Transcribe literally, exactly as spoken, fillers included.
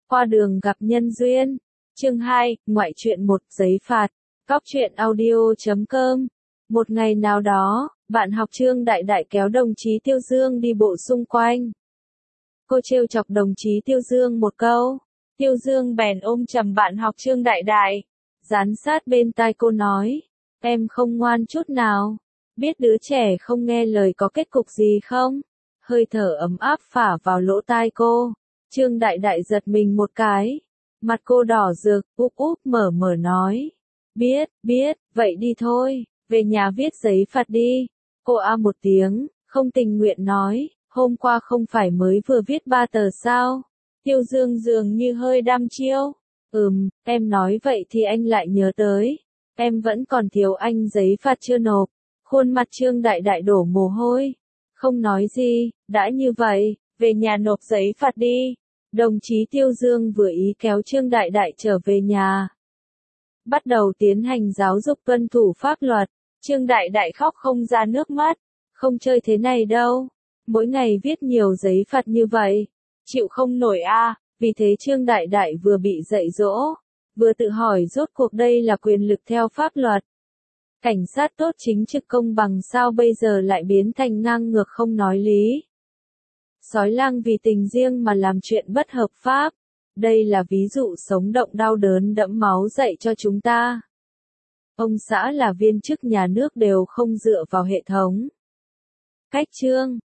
Qua đường gặp nhân duyên. Chương hai, ngoại truyện một, giấy phạt. Cóc truyện audio chấm com. Một ngày nào đó, bạn học Trương Đại Đại kéo đồng chí Tiêu Dương đi bộ xung quanh. Cô trêu chọc đồng chí Tiêu Dương một câu. Tiêu Dương bèn ôm chầm bạn học Trương Đại Đại, dán sát bên tai cô nói, em không ngoan chút nào. Biết đứa trẻ không nghe lời có kết cục gì không? Hơi thở ấm áp phả vào lỗ tai cô. Trương Đại Đại giật mình một cái. Mặt cô đỏ rực, úp úp mở mở nói. Biết, biết, vậy đi thôi, về nhà viết giấy phạt đi. Cô a một tiếng, không tình nguyện nói, hôm qua không phải mới vừa viết ba tờ sao? Tiêu Dương dường như hơi đăm chiêu. Ừm, em nói vậy thì anh lại nhớ tới. Em vẫn còn thiếu anh giấy phạt chưa nộp. Khuôn mặt Trương Đại Đại đổ mồ hôi. Không nói gì, đã như vậy, về nhà nộp giấy phạt đi. Đồng chí Tiêu Dương vừa ý kéo Trương Đại Đại trở về nhà. Bắt đầu tiến hành giáo dục tuân thủ pháp luật. Trương Đại Đại khóc không ra nước mắt. Không chơi thế này đâu. Mỗi ngày viết nhiều giấy phạt như vậy. Chịu không nổi a. À. Vì thế Trương Đại Đại vừa bị dạy dỗ, vừa tự hỏi rốt cuộc đây là quyền lực theo pháp luật. Cảnh sát tốt chính trực công bằng sao bây giờ lại biến thành ngang ngược không nói lý. Sói lang vì tình riêng mà làm chuyện bất hợp pháp. Đây là ví dụ sống động đau đớn đẫm máu dạy cho chúng ta. Ông xã là viên chức nhà nước đều không dựa vào hệ thống. Cách chương